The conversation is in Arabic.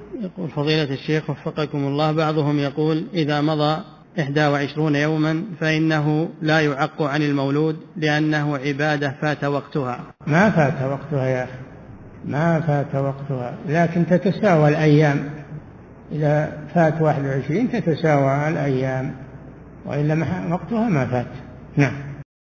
يقول فضيلة الشيخ وفقكم الله، بعضهم يقول إذا مضى 21 يوما فإنه لا يعق عن المولود لأنه عبادة فات وقتها. ما فات وقتها يا أخي، ما فات وقتها، لكن تتساوى الأيام. إذا فات 21 تتساوى الأيام، وإلا وقتها ما فات. نعم.